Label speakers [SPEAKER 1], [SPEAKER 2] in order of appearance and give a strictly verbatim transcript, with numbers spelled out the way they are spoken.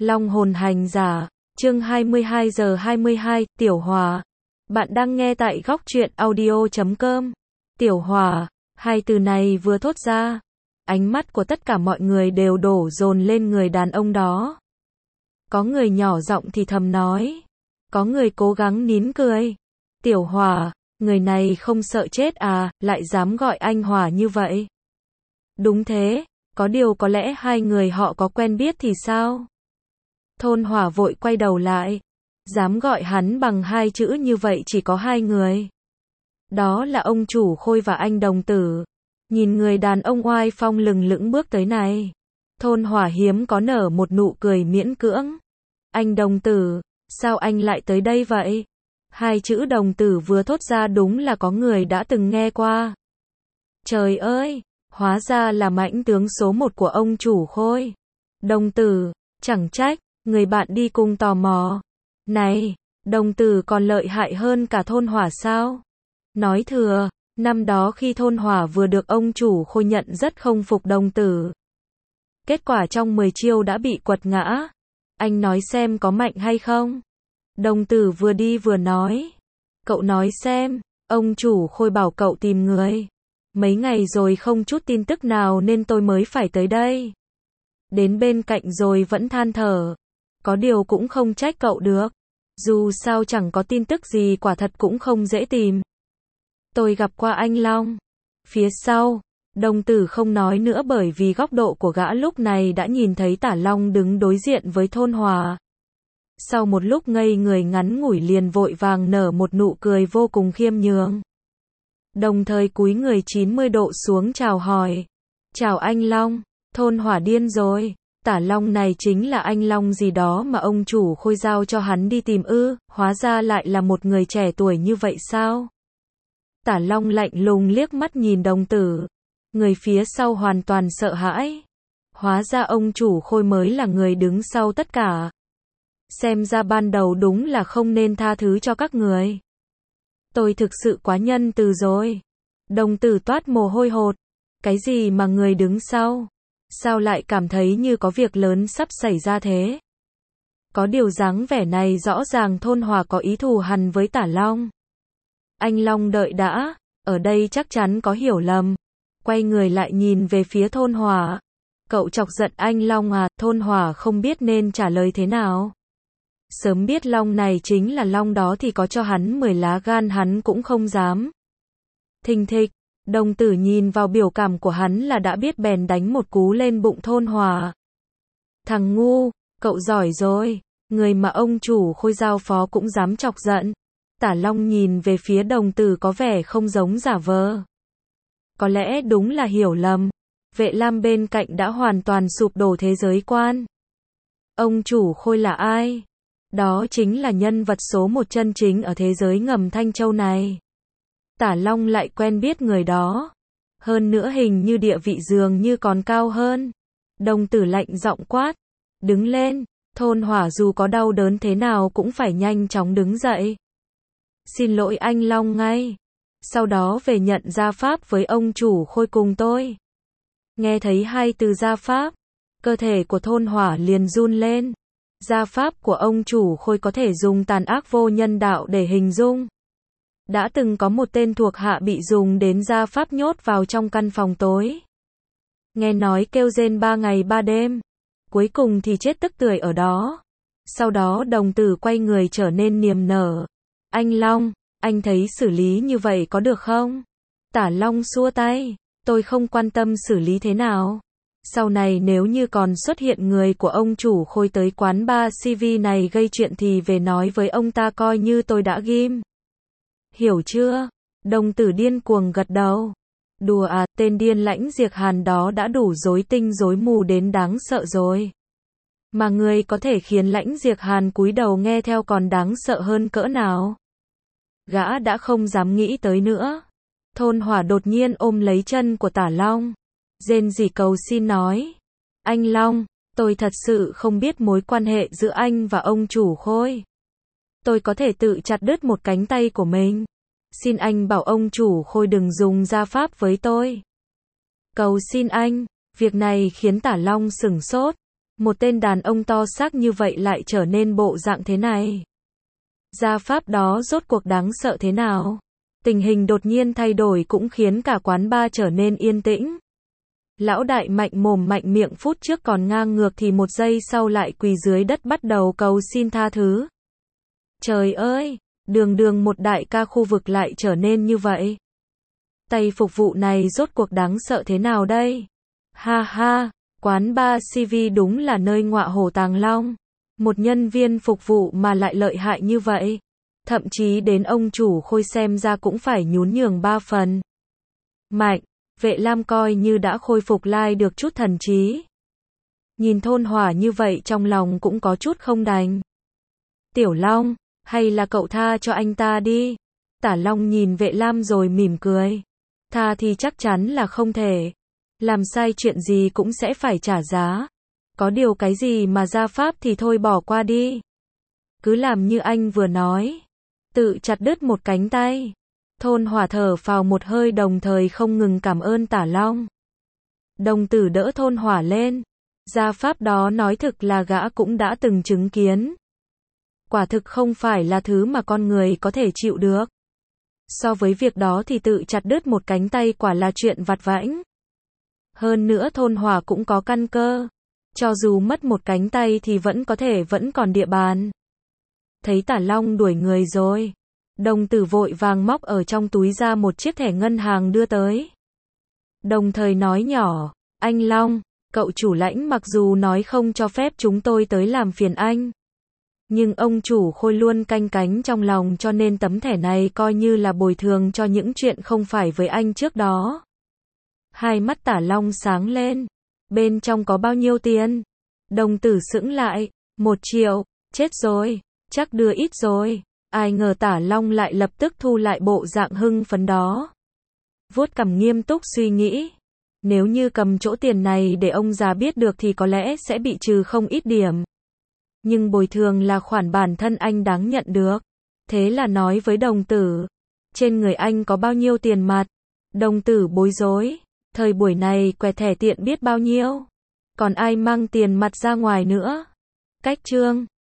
[SPEAKER 1] Long hồn hành giả, chương hai mươi hai giờ hai mươi hai, Tiểu Hòa. Bạn đang nghe tại góc truyện audio chấm com. Tiểu Hòa, hai từ này vừa thốt ra, ánh mắt của tất cả mọi người đều đổ dồn lên người đàn ông đó. Có người nhỏ giọng thì thầm nói, có người cố gắng nín cười. Tiểu Hòa, người này không sợ chết à, lại dám gọi anh Hòa như vậy. Đúng thế, có điều có lẽ hai người họ có quen biết thì sao? Thôn Hòa vội quay đầu lại, dám gọi hắn bằng hai chữ như vậy chỉ có hai người. Đó là ông chủ Khôi và anh đồng tử. Nhìn người đàn ông oai phong lừng lững bước tới này, Thôn Hòa hiếm có nở một nụ cười miễn cưỡng. Anh đồng tử, sao anh lại tới đây vậy? Hai chữ đồng tử vừa thốt ra đúng là có người đã từng nghe qua. Trời ơi, hóa ra là mãnh tướng số một của ông chủ Khôi. Đồng tử, chẳng trách, người bạn đi cùng tò mò. Này, đồng tử còn lợi hại hơn cả Thôn Hòa sao? Nói thừa, năm đó khi Thôn Hòa vừa được ông chủ Khôi nhận rất không phục đồng tử. Kết quả trong mười chiêu đã bị quật ngã. Anh nói xem có mạnh hay không? Đồng tử vừa đi vừa nói. Cậu nói xem, ông chủ Khôi bảo cậu tìm người. Mấy ngày rồi không chút tin tức nào nên tôi mới phải tới đây. Đến bên cạnh rồi vẫn than thở. Có điều cũng không trách cậu được. Dù sao chẳng có tin tức gì quả thật cũng không dễ tìm. Tôi gặp qua anh Long. Phía sau, đồng tử không nói nữa bởi vì góc độ của gã lúc này đã nhìn thấy Tả Long đứng đối diện với Thôn Hòa. Sau một lúc ngây người ngắn ngủi liền vội vàng nở một nụ cười vô cùng khiêm nhường. Đồng thời cúi người chín mươi độ xuống chào hỏi. Chào anh Long. Thôn Hòa điên rồi. Tả Long này chính là anh Long gì đó mà ông chủ Khôi giao cho hắn đi tìm ư, hóa ra lại là một người trẻ tuổi như vậy sao? Tả Long lạnh lùng liếc mắt nhìn đồng tử. Người phía sau hoàn toàn sợ hãi. Hóa ra ông chủ Khôi mới là người đứng sau tất cả. Xem ra ban đầu đúng là không nên tha thứ cho các người. Tôi thực sự quá nhân từ rồi. Đồng tử toát mồ hôi hột. Cái gì mà người đứng sau? Sao lại cảm thấy như có việc lớn sắp xảy ra thế? Có điều dáng vẻ này rõ ràng Thôn Hòa có ý thù hằn với Tả Long. Anh Long đợi đã, ở đây chắc chắn có hiểu lầm. Quay người lại nhìn về phía Thôn Hòa. Cậu chọc giận anh Long à? Thôn Hòa không biết nên trả lời thế nào. Sớm biết Long này chính là Long đó thì có cho hắn mười lá gan hắn cũng không dám. Thình thịch, đồng tử nhìn vào biểu cảm của hắn là đã biết bèn đánh một cú lên bụng Thôn Hòa. Thằng ngu, cậu giỏi rồi, người mà ông chủ Khôi giao phó cũng dám chọc giận. Tả Long nhìn về phía đồng tử có vẻ không giống giả vờ. Có lẽ đúng là hiểu lầm. Vệ Lam bên cạnh đã hoàn toàn sụp đổ thế giới quan. Ông chủ Khôi là ai? Đó chính là nhân vật số một chân chính ở thế giới ngầm Thanh Châu này. Tả Long lại quen biết người đó. Hơn nữa hình như địa vị dường như còn cao hơn. Đồng tử lạnh giọng quát. Đứng lên, Thôn Hòa dù có đau đớn thế nào cũng phải nhanh chóng đứng dậy. Xin lỗi anh Long ngay. Sau đó về nhận gia pháp với ông chủ Khôi cùng tôi. Nghe thấy hai từ gia pháp, cơ thể của Thôn Hòa liền run lên. Gia pháp của ông chủ Khôi có thể dùng tàn ác vô nhân đạo để hình dung. Đã từng có một tên thuộc hạ bị dùng đến gia pháp nhốt vào trong căn phòng tối. Nghe nói kêu rên ba ngày ba đêm. Cuối cùng thì chết tức tưởi ở đó. Sau đó đồng tử quay người trở nên niềm nở. Anh Long, anh thấy xử lý như vậy có được không? Tả Long xua tay. Tôi không quan tâm xử lý thế nào. Sau này nếu như còn xuất hiện người của ông chủ Khôi tới quán bar xê vê này gây chuyện thì về nói với ông ta coi như tôi đã ghim. Hiểu chưa? Đồng tử điên cuồng gật đầu. Đùa à, tên điên Lãnh Diệc Hàn đó đã đủ rối tinh rối mù đến đáng sợ rồi. Mà người có thể khiến Lãnh Diệc Hàn cúi đầu nghe theo còn đáng sợ hơn cỡ nào? Gã đã không dám nghĩ tới nữa. Thôn Hòa đột nhiên ôm lấy chân của Tả Long. Rên rỉ cầu xin nói. Anh Long, tôi thật sự không biết mối quan hệ giữa anh và ông chủ Khôi. Tôi có thể tự chặt đứt một cánh tay của mình. Xin anh bảo ông chủ Khôi đừng dùng gia pháp với tôi. Cầu xin anh. Việc này khiến Tả Long sửng sốt. Một tên đàn ông to xác như vậy lại trở nên bộ dạng thế này. Gia pháp đó rốt cuộc đáng sợ thế nào? Tình hình đột nhiên thay đổi cũng khiến cả quán bar trở nên yên tĩnh. Lão đại mạnh mồm mạnh miệng phút trước còn ngang ngược thì một giây sau lại quỳ dưới đất bắt đầu cầu xin tha thứ. Trời ơi, đường đường một đại ca khu vực lại trở nên như vậy. Tay phục vụ này rốt cuộc đáng sợ thế nào đây? Ha ha, quán bar xê vê đúng là nơi ngọa hổ tàng long. Một nhân viên phục vụ mà lại lợi hại như vậy. Thậm chí đến ông chủ Khôi xem ra cũng phải nhún nhường ba phần. Mạnh, Vệ Lam coi như đã khôi phục lại được chút thần trí. Nhìn Thôn Hỏa như vậy trong lòng cũng có chút không đành. Tiểu Long, hay là cậu tha cho anh ta đi. Tả Long nhìn Vệ Lam rồi mỉm cười. Tha thì chắc chắn là không thể. Làm sai chuyện gì cũng sẽ phải trả giá. Có điều cái gì mà gia pháp thì thôi bỏ qua đi. Cứ làm như anh vừa nói. Tự chặt đứt một cánh tay. Thôn Hỏa thở phào một hơi đồng thời không ngừng cảm ơn Tả Long. Đồng tử đỡ Thôn Hỏa lên. Gia pháp đó nói thực là gã cũng đã từng chứng kiến. Quả thực không phải là thứ mà con người có thể chịu được. So với việc đó thì tự chặt đứt một cánh tay quả là chuyện vặt vãnh. Hơn nữa Thôn Hỏa cũng có căn cơ. Cho dù mất một cánh tay thì vẫn có thể vẫn còn địa bàn. Thấy Tả Long đuổi người rồi. Đồng tử vội vàng móc ở trong túi ra một chiếc thẻ ngân hàng đưa tới. Đồng thời nói nhỏ, anh Long, cậu chủ lãnh mặc dù nói không cho phép chúng tôi tới làm phiền anh. Nhưng ông chủ Khôi luôn canh cánh trong lòng cho nên tấm thẻ này coi như là bồi thường cho những chuyện không phải với anh trước đó. Hai mắt Tả Long sáng lên. Bên trong có bao nhiêu tiền? Đồng tử sững lại. Một triệu. Chết rồi. Chắc đưa ít rồi. Ai ngờ Tả Long lại lập tức thu lại bộ dạng hưng phấn đó. Vuốt cằm nghiêm túc suy nghĩ. Nếu như cầm chỗ tiền này để ông già biết được thì có lẽ sẽ bị trừ không ít điểm. Nhưng bồi thường là khoản bản thân anh đáng nhận được. Thế là nói với đồng tử. Trên người anh có bao nhiêu tiền mặt? Đồng tử bối rối. Thời buổi này quẹt thẻ tiện biết bao nhiêu. Còn ai mang tiền mặt ra ngoài nữa? Cách chương